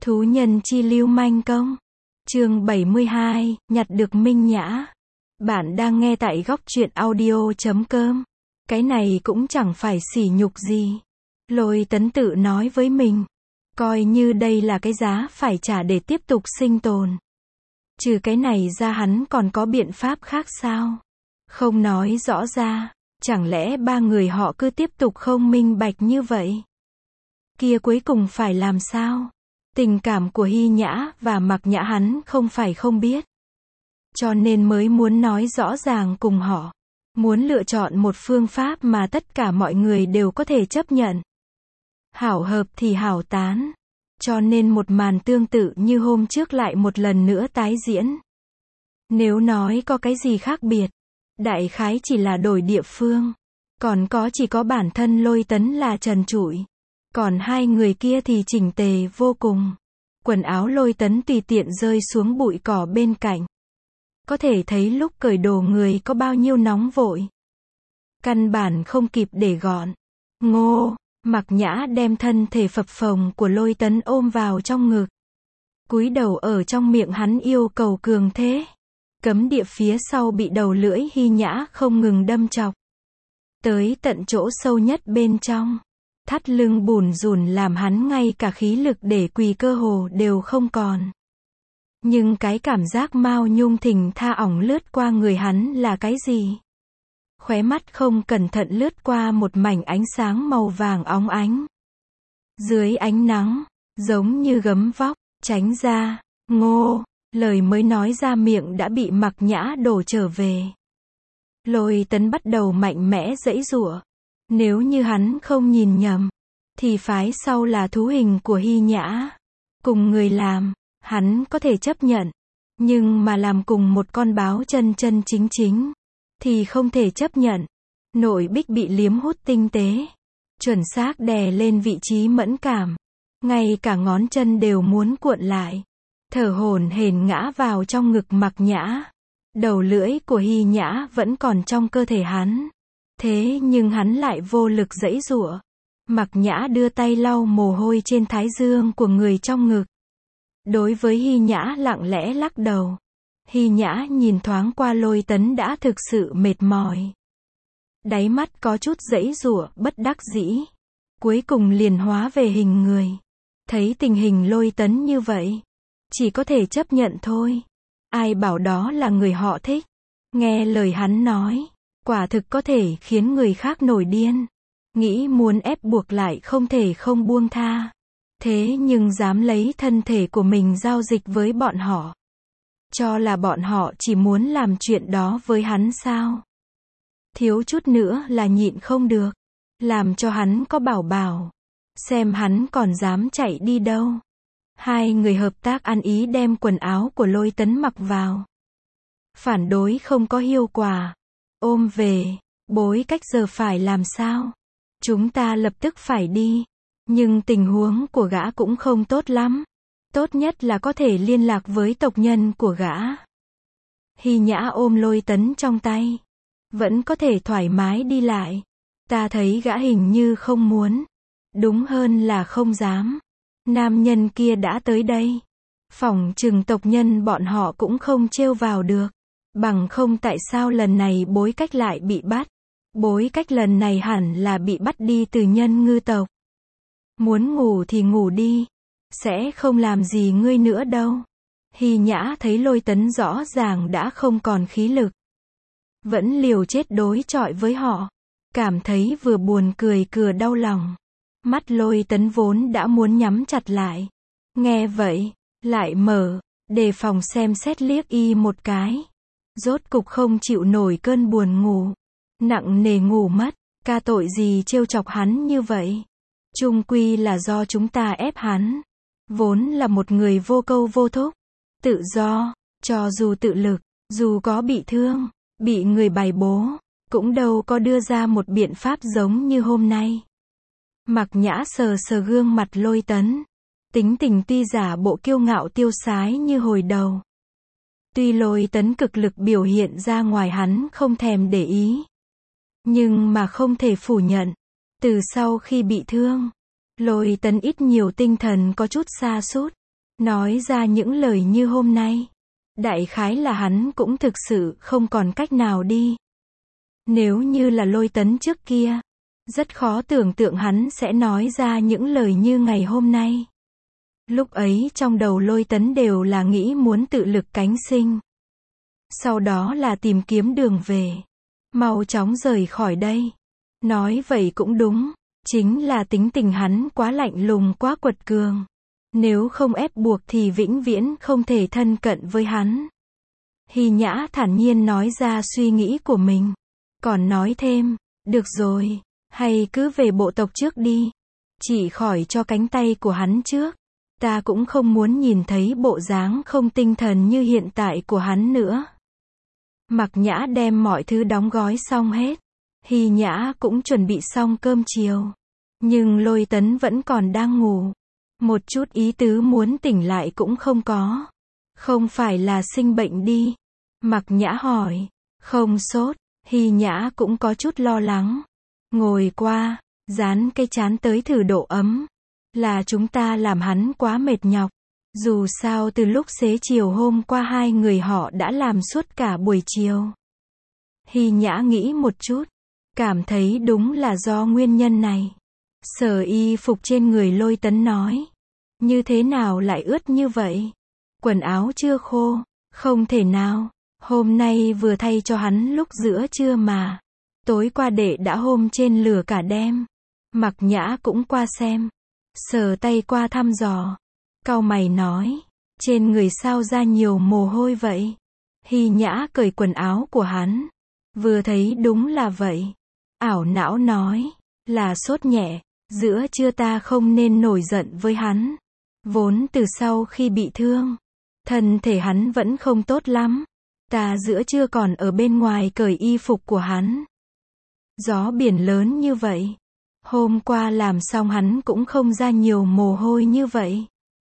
Thú nhân chi lưu manh công. Chương 72, nhặt được Minh Nhã. Bạn đang nghe tại góc truyện audio.com. Cái này cũng chẳng phải sỉ nhục gì. Lôi Tấn tự nói với mình. Coi như đây là cái giá phải trả để tiếp tục sinh tồn. Trừ cái này ra hắn còn có biện pháp khác sao? Không nói rõ ra, chẳng lẽ ba người họ cứ tiếp tục không minh bạch như vậy? Kia cuối cùng phải làm sao? Tình cảm của Hy Nhã và Mặc Nhã hắn không phải không biết. Cho nên mới muốn nói rõ ràng cùng họ. Muốn lựa chọn một phương pháp mà tất cả mọi người đều có thể chấp nhận. Hảo hợp thì hảo tán. Cho nên một màn tương tự như hôm trước lại một lần nữa tái diễn. Nếu nói có cái gì khác biệt, đại khái chỉ là đổi địa phương. Còn chỉ có bản thân Lôi Tấn là trần trụi. Còn hai người kia thì chỉnh tề vô cùng. Quần áo Lôi Tấn tùy tiện rơi xuống bụi cỏ bên cạnh. Có thể thấy lúc cởi đồ người có bao nhiêu nóng vội. Căn bản không kịp để gọn. Ngô, Mặc Nhã đem thân thể phập phồng của Lôi Tấn ôm vào trong ngực. Cúi đầu ở trong miệng hắn yêu cầu cường thế. Cấm địa phía sau bị đầu lưỡi Hy Nhã không ngừng đâm chọc. Tới tận chỗ sâu nhất bên trong. Thắt lưng bùn rùn làm hắn ngay cả khí lực để quỳ cơ hồ đều không còn. Nhưng cái cảm giác mao nhung thình tha ỏng lướt qua người hắn là cái gì? Khóe mắt không cẩn thận lướt qua một mảnh ánh sáng màu vàng óng ánh. Dưới ánh nắng, giống như gấm vóc, tránh ra, Ngô, lời mới nói ra miệng đã bị Mặc Nhã đổ trở về. Lôi Tấn bắt đầu mạnh mẽ giãy giụa. Nếu như hắn không nhìn nhầm, thì phái sau là thú hình của Hy Nhã. Cùng người làm, hắn có thể chấp nhận. Nhưng mà làm cùng một con báo chân chân chính chính, thì không thể chấp nhận. Nội bích bị liếm hút tinh tế, chuẩn xác đè lên vị trí mẫn cảm. Ngay cả ngón chân đều muốn cuộn lại. Thở hổn hển ngã vào trong ngực Mặc Nhã. Đầu lưỡi của Hy Nhã vẫn còn trong cơ thể hắn. Thế nhưng hắn lại vô lực giãy giụa. Mặc Nhã đưa tay lau mồ hôi trên thái dương của người trong ngực. Đối với Hy Nhã lặng lẽ lắc đầu. Hy Nhã nhìn thoáng qua Lôi Tấn đã thực sự mệt mỏi. Đáy mắt có chút giãy giụa, bất đắc dĩ. Cuối cùng liền hóa về hình người. Thấy tình hình Lôi Tấn như vậy, chỉ có thể chấp nhận thôi. Ai bảo đó là người họ thích. Nghe lời hắn nói, quả thực có thể khiến người khác nổi điên. Nghĩ muốn ép buộc lại không thể không buông tha. Thế nhưng dám lấy thân thể của mình giao dịch với bọn họ. Cho là bọn họ chỉ muốn làm chuyện đó với hắn sao? Thiếu chút nữa là nhịn không được. Làm cho hắn có bảo bảo. Xem hắn còn dám chạy đi đâu. Hai người hợp tác ăn ý đem quần áo của Lôi Tấn mặc vào. Phản đối không có hiệu quả. Ôm về. Bối cách giờ phải làm sao? Chúng ta lập tức phải đi. Nhưng tình huống của gã cũng không tốt lắm. Tốt nhất là có thể liên lạc với tộc nhân của gã. Hy Nhã ôm Lôi Tấn trong tay. Vẫn có thể thoải mái đi lại. Ta thấy gã hình như không muốn. Đúng hơn là không dám. Nam nhân kia đã tới đây. Phỏng chừng tộc nhân bọn họ cũng không trêu vào được. Bằng không tại sao lần này bối cách lại bị bắt. Bối cách lần này hẳn là bị bắt đi từ Nhân Ngư tộc. Muốn ngủ thì ngủ đi. Sẽ không làm gì ngươi nữa đâu. Hy Nhã thấy Lôi Tấn rõ ràng đã không còn khí lực. Vẫn liều chết đối chọi với họ. Cảm thấy vừa buồn cười vừa đau lòng. Mắt Lôi Tấn vốn đã muốn nhắm chặt lại. Nghe vậy, lại mở, đề phòng xem xét liếc y một cái. Rốt cục không chịu nổi cơn buồn ngủ. Nặng nề ngủ mất, ca tội gì trêu chọc hắn như vậy. Chung quy là do chúng ta ép hắn. Vốn là một người vô câu vô thúc. Tự do, cho dù tự lực, dù có bị thương, bị người bài bố, cũng đâu có đưa ra một biện pháp giống như hôm nay. Mặc Nhã sờ sờ gương mặt Lôi Tấn. Tính tình tuy giả bộ kiêu ngạo tiêu sái như hồi đầu. Tuy Lôi Tấn cực lực biểu hiện ra ngoài hắn không thèm để ý. Nhưng mà không thể phủ nhận. Từ sau khi bị thương, Lôi Tấn ít nhiều tinh thần có chút sa sút. nói ra những lời như hôm nay. Đại khái là hắn cũng thực sự không còn cách nào đi. Nếu như là Lôi Tấn trước kia, rất khó tưởng tượng hắn sẽ nói ra những lời như ngày hôm nay. Lúc ấy trong đầu Lôi Tấn đều là nghĩ muốn tự lực cánh sinh. Sau đó là tìm kiếm đường về. Mau chóng rời khỏi đây. Nói vậy cũng đúng. Chính là tính tình hắn quá lạnh lùng, quá quật cường. Nếu không ép buộc thì vĩnh viễn không thể thân cận với hắn. Hy Nhã thản nhiên nói ra suy nghĩ của mình. Còn nói thêm, được rồi, hay cứ về bộ tộc trước đi. Chỉ khỏi cho cánh tay của hắn trước. Ta cũng không muốn nhìn thấy bộ dáng không tinh thần như hiện tại của hắn nữa. Mặc Nhã đem mọi thứ đóng gói xong hết. Hy Nhã cũng chuẩn bị xong cơm chiều. Nhưng Lôi Tấn vẫn còn đang ngủ. Một chút ý tứ muốn tỉnh lại cũng không có. Không phải là sinh bệnh đi? Mặc Nhã hỏi. Không sốt. Hy Nhã cũng có chút lo lắng. Ngồi qua, dán cái trán tới thử độ ấm. Là chúng ta làm hắn quá mệt nhọc. Dù sao từ lúc xế chiều hôm qua hai người họ đã làm suốt cả buổi chiều. Hy Nhã nghĩ một chút. Cảm thấy đúng là do nguyên nhân này. Sở y phục trên người Lôi Tấn nói. Như thế nào lại ướt như vậy? Quần áo chưa khô. Không thể nào. Hôm nay vừa thay cho hắn lúc giữa trưa mà. Tối qua đệ đã hôm trên lửa cả đêm. Mặc Nhã cũng qua xem. Sờ tay qua thăm dò. Cau mày nói. Trên người sao ra nhiều mồ hôi vậy? Hy Nhã cởi quần áo của hắn. Vừa thấy đúng là vậy. Ảo não nói. Là sốt nhẹ. Giữa trưa ta không nên nổi giận với hắn. Vốn từ sau khi bị thương, thân thể hắn vẫn không tốt lắm. Ta giữa trưa còn ở bên ngoài cởi y phục của hắn. Gió biển lớn như vậy. Hôm qua làm xong hắn cũng không ra nhiều mồ hôi như vậy.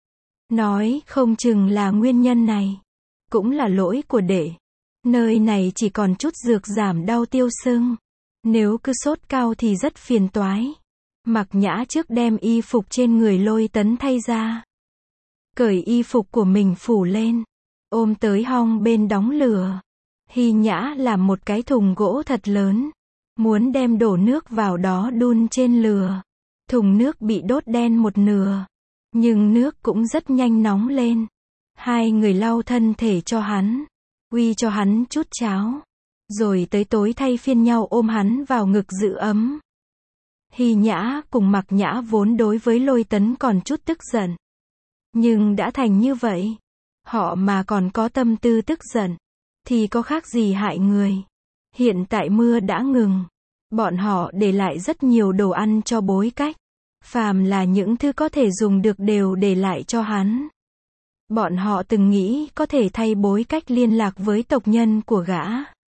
Nói không chừng là nguyên nhân này. Cũng là lỗi của đệ. Nơi này chỉ còn chút dược giảm đau tiêu sưng. Nếu cứ sốt cao thì rất phiền toái. Mặc Nhã trước đem y phục trên người Lôi Tấn thay ra. Cởi y phục của mình phủ lên. Ôm tới hong bên đóng lửa. Hy Nhã làm một cái thùng gỗ thật lớn. Muốn đem đổ nước vào đó đun trên lửa. Thùng nước bị đốt đen một nửa. Nhưng nước cũng rất nhanh nóng lên. Hai người lau thân thể cho hắn. Uy cho hắn chút cháo. Rồi tới tối thay phiên nhau ôm hắn vào ngực giữ ấm. Hy Nhã cùng Mặc Nhã vốn đối với Lôi Tấn còn chút tức giận. Nhưng đã thành như vậy. Họ mà còn có tâm tư tức giận. Thì có khác gì hại người. Hiện tại mưa đã ngừng. Bọn họ để lại rất nhiều đồ ăn cho Bối Cách. Phàm là những thứ có thể dùng được đều để lại cho hắn. Bọn họ từng nghĩ có thể thay Bối Cách liên lạc với tộc nhân của gã.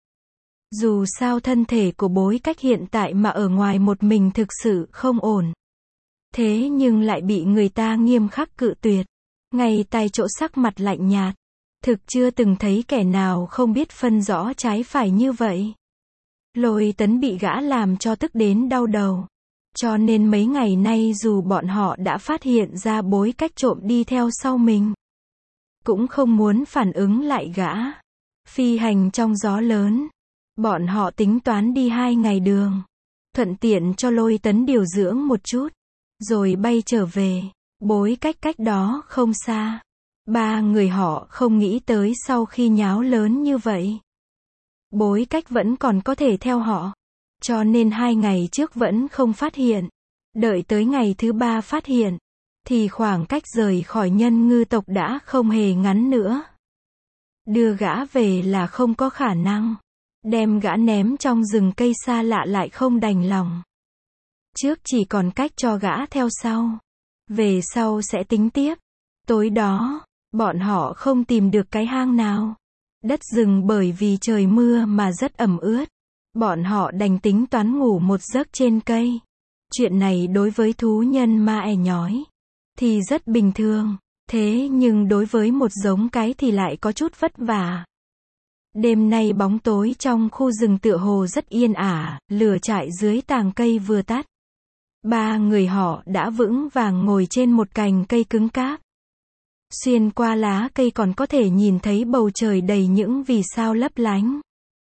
Dù sao thân thể của Bối Cách hiện tại mà ở ngoài một mình thực sự không ổn. Thế nhưng lại bị người ta nghiêm khắc cự tuyệt. Ngay tại chỗ sắc mặt lạnh nhạt. Thực chưa từng thấy kẻ nào không biết phân rõ trái phải như vậy. Lôi Tấn bị gã làm cho tức đến đau đầu. Cho nên mấy ngày nay dù bọn họ đã phát hiện ra Bối Cách trộm đi theo sau mình. Cũng không muốn phản ứng lại gã. Phi hành trong gió lớn. Bọn họ tính toán đi 2 ngày đường. Thuận tiện cho Lôi Tấn điều dưỡng một chút. Rồi bay trở về. Bối Cách cách đó không xa. 3 người họ không nghĩ tới sau khi nháo lớn như vậy. Bối Cách vẫn còn có thể theo họ. Cho nên 2 ngày trước vẫn không phát hiện. Đợi tới ngày thứ 3 phát hiện. Thì khoảng cách rời khỏi Nhân Ngư tộc đã không hề ngắn nữa. Đưa gã về là không có khả năng. Đem gã ném trong rừng cây xa lạ lại không đành lòng. Trước chỉ còn cách cho gã theo sau. Về sau sẽ tính tiếp. Tối đó, bọn họ không tìm được cái hang nào. Đất rừng bởi vì trời mưa mà rất ẩm ướt. Bọn họ đành tính toán ngủ một giấc trên cây. Chuyện này đối với thú nhân ma nhói thì rất bình thường. Thế nhưng đối với một giống cái thì lại có chút vất vả. Đêm nay bóng tối trong khu rừng tựa hồ rất yên ả, lửa trại dưới tàng cây vừa tắt. 3 người họ đã vững vàng ngồi trên một cành cây cứng cáp. Xuyên qua lá cây còn có thể nhìn thấy bầu trời đầy những vì sao lấp lánh.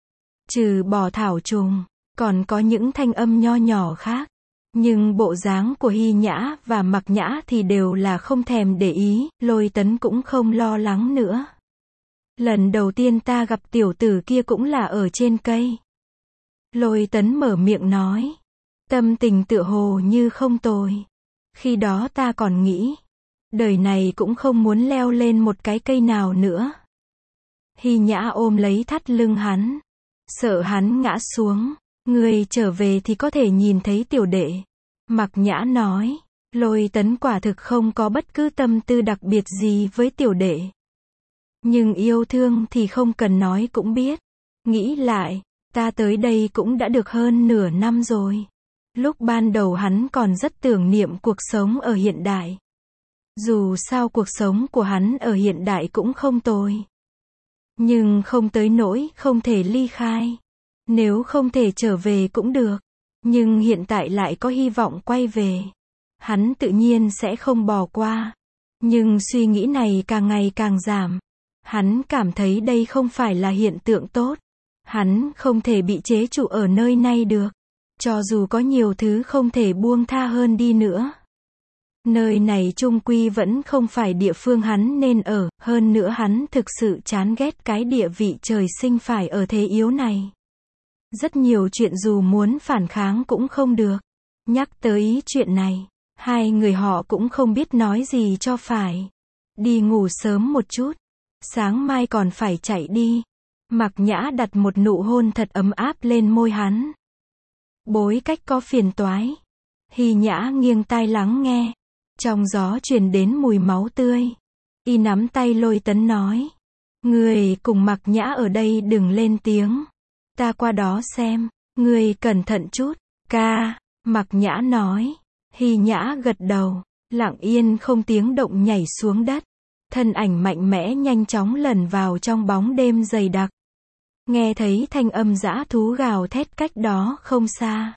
Trừ bỏ thảo trùng, còn có những thanh âm nho nhỏ khác. Nhưng bộ dáng của Hy Nhã và Mặc Nhã thì đều là không thèm để ý, Lôi Tấn cũng không lo lắng nữa. Lần đầu tiên ta gặp tiểu tử kia cũng là ở trên cây. Lôi Tấn mở miệng nói. Tâm tình tựa hồ như không tồi. Khi đó ta còn nghĩ, đời này cũng không muốn leo lên một cái cây nào nữa. Hy Nhã ôm lấy thắt lưng hắn. Sợ hắn ngã xuống. Người trở về thì có thể nhìn thấy tiểu đệ. Mặc Nhã nói. Lôi Tấn quả thực không có bất cứ tâm tư đặc biệt gì với tiểu đệ. Nhưng yêu thương thì không cần nói cũng biết. Nghĩ lại, ta tới đây cũng đã được hơn nửa năm rồi. Lúc ban đầu hắn còn rất tưởng niệm cuộc sống ở hiện đại. Dù sao cuộc sống của hắn ở hiện đại cũng không tồi. Nhưng không tới nỗi không thể ly khai. Nếu không thể trở về cũng được. Nhưng hiện tại lại có hy vọng quay về. Hắn tự nhiên sẽ không bỏ qua. Nhưng suy nghĩ này càng ngày càng giảm. Hắn cảm thấy đây không phải là hiện tượng tốt. Hắn không thể bị chế trụ ở nơi này được. Cho dù có nhiều thứ không thể buông tha hơn đi nữa. Nơi này chung quy vẫn không phải địa phương hắn nên ở, hơn nữa hắn thực sự chán ghét cái địa vị trời sinh phải ở thế yếu này. Rất nhiều chuyện dù muốn phản kháng cũng không được. Nhắc tới chuyện này, hai người họ cũng không biết nói gì cho phải. Đi ngủ sớm một chút. Sáng mai còn phải chạy đi. Mặc Nhã đặt một nụ hôn thật ấm áp lên môi hắn. Bối cách có phiền toái. Hy Nhã nghiêng tai lắng nghe. Trong gió truyền đến mùi máu tươi. Y nắm tay Lôi Tấn nói. Người cùng Mặc Nhã ở đây đừng lên tiếng. Ta qua đó xem. Người cẩn thận chút. Ca. Mặc Nhã nói. Hy Nhã gật đầu. Lặng yên không tiếng động nhảy xuống đất. Thân ảnh mạnh mẽ nhanh chóng lẩn vào trong bóng đêm dày đặc. Nghe thấy thanh âm dã thú gào thét cách đó không xa.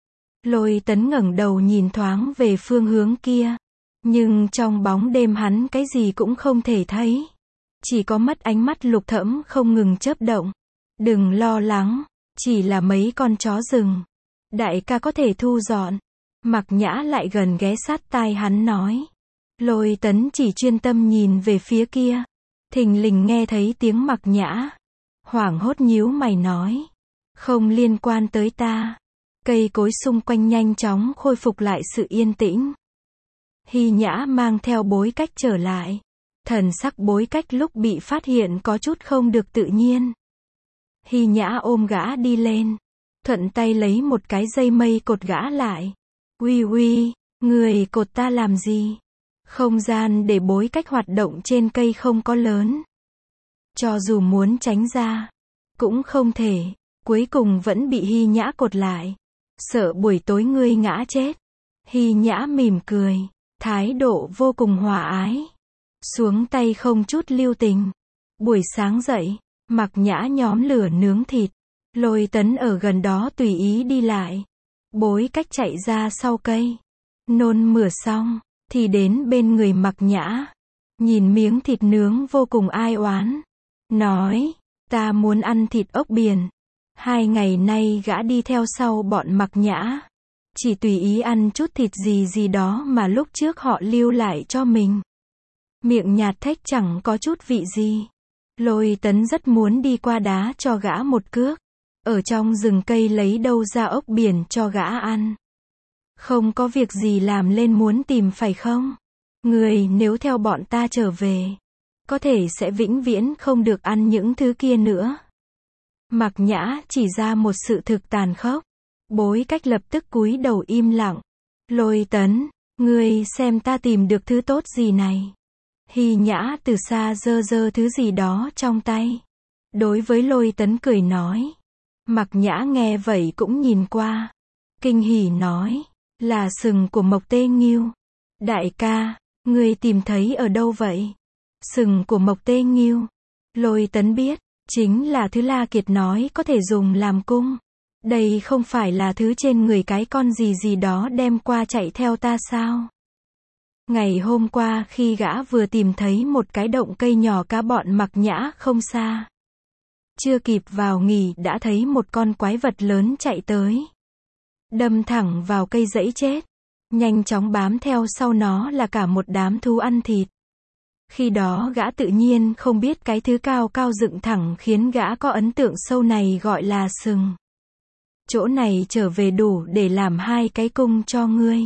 Lôi Tấn ngẩng đầu nhìn thoáng về phương hướng kia. Nhưng trong bóng đêm hắn cái gì cũng không thể thấy. Chỉ có mắt ánh mắt lục thẫm không ngừng chớp động. Đừng lo lắng, chỉ là mấy con chó rừng. Đại ca có thể thu dọn. Mặc Nhã lại gần ghé sát tai hắn nói. Lôi Tấn chỉ chuyên tâm nhìn về phía kia. Thình lình nghe thấy tiếng Mặc Nhã. Hoảng hốt nhíu mày nói. Không liên quan tới ta. Cây cối xung quanh nhanh chóng khôi phục lại sự yên tĩnh. Hy Nhã mang theo Bối Cách trở lại. Thần sắc Bối Cách lúc bị phát hiện có chút không được tự nhiên. Hy Nhã ôm gã đi lên. Thuận tay lấy một cái dây mây cột gã lại. Uy uy, người cột ta làm gì? Không gian để Bối Cách hoạt động trên cây không có lớn. Cho dù muốn tránh ra, cũng không thể. Cuối cùng vẫn bị Hy Nhã cột lại. Sợ buổi tối ngươi ngã chết. Hy Nhã mỉm cười. Thái độ vô cùng hòa ái. Xuống tay không chút lưu tình. Buổi sáng dậy, Mặc Nhã nhóm lửa nướng thịt. Lôi Tấn ở gần đó tùy ý đi lại. Bối Cách chạy ra sau cây. Nôn mửa xong, thì đến bên người Mặc Nhã. Nhìn miếng thịt nướng vô cùng ai oán. Nói, ta muốn ăn thịt ốc biển. 2 ngày nay gã đi theo sau bọn Mặc Nhã. Chỉ tùy ý ăn chút thịt gì đó mà lúc trước họ lưu lại cho mình. Miệng nhạt thếch chẳng có chút vị gì. Lôi Tấn rất muốn đi qua đá cho gã một cước. Ở trong rừng cây lấy đâu ra ốc biển cho gã ăn. Không có việc gì làm lên muốn tìm phải không? Người nếu theo bọn ta trở về, có thể sẽ vĩnh viễn không được ăn những thứ kia nữa. Mặc Nhã chỉ ra một sự thực tàn khốc. Bối Cách lập tức cúi đầu im lặng. Lôi Tấn, ngươi xem ta tìm được thứ tốt gì này. Hy Nhã từ xa giơ thứ gì đó trong tay. Đối với Lôi Tấn cười nói. Mặc Nhã nghe vậy cũng nhìn qua. Kinh hỉ nói. Là sừng của Mộc Tê Nghiêu. Đại ca, ngươi tìm thấy ở đâu vậy? Sừng của Mộc Tê Nghiêu. Lôi Tấn biết, chính là thứ La Kiệt nói có thể dùng làm cung. Đây không phải là thứ trên người cái con gì đó đem qua chạy theo ta sao? Ngày hôm qua khi gã vừa tìm thấy một cái động cây nhỏ cá bọn Mặc Nhã không xa. Chưa kịp vào nghỉ đã thấy một con quái vật lớn chạy tới. Đâm thẳng vào cây dẫy chết. Nhanh chóng bám theo sau nó là cả một đám thú ăn thịt. Khi đó gã tự nhiên không biết cái thứ cao cao dựng thẳng khiến gã có ấn tượng sâu này gọi là sừng. Chỗ này trở về đủ để làm 2 cái cung cho ngươi.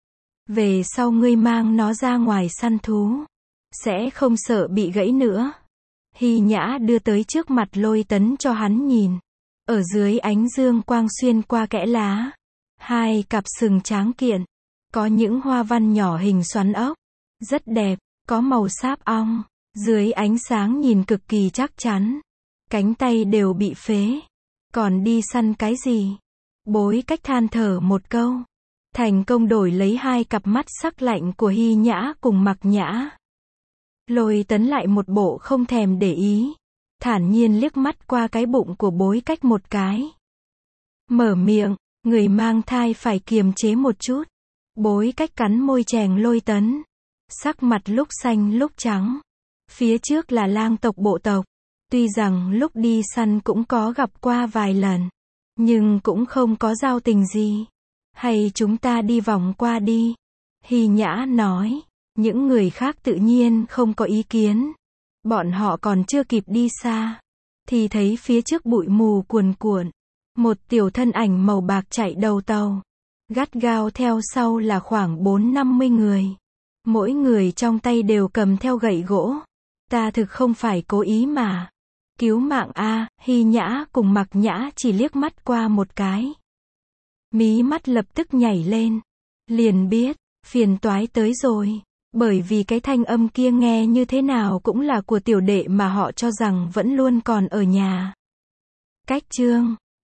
Về sau ngươi mang nó ra ngoài săn thú. Sẽ không sợ bị gãy nữa. Hy Nhã đưa tới trước mặt Lôi Tấn cho hắn nhìn. Ở dưới ánh dương quang xuyên qua kẽ lá. 2 cặp sừng tráng kiện. Có những hoa văn nhỏ hình xoắn ốc. Rất đẹp, có màu sáp ong. Dưới ánh sáng nhìn cực kỳ chắc chắn. Cánh tay đều bị phế. Còn đi săn cái gì? Bối Cách than thở một câu. Thành công đổi lấy 2 cặp mắt sắc lạnh của Hy Nhã cùng Mặc Nhã. Lôi Tấn lại một bộ không thèm để ý. Thản nhiên liếc mắt qua cái bụng của Bối Cách một cái. Mở miệng, người mang thai phải kiềm chế một chút. Bối Cách cắn môi chèn Lôi Tấn. Sắc mặt lúc xanh lúc trắng. Phía trước là lang tộc bộ tộc. Tuy rằng lúc đi săn cũng có gặp qua vài lần. Nhưng cũng không có giao tình gì. Hay chúng ta đi vòng qua đi. Hy Nhã nói. Những người khác tự nhiên không có ý kiến. Bọn họ còn chưa kịp đi xa. Thì thấy phía trước bụi mù cuồn cuộn. Một tiểu thân ảnh màu bạc chạy đầu tàu. Gắt gao theo sau là khoảng 4-50 người. Mỗi người trong tay đều cầm theo gậy gỗ. Ta thực không phải cố ý mà. Cứu mạng a. Hy Nhã cùng Mặc Nhã chỉ liếc mắt qua một cái. Mí mắt lập tức nhảy lên. Liền biết, phiền toái tới rồi. Bởi vì cái thanh âm kia nghe như thế nào cũng là của tiểu đệ mà họ cho rằng vẫn luôn còn ở nhà. Cách chương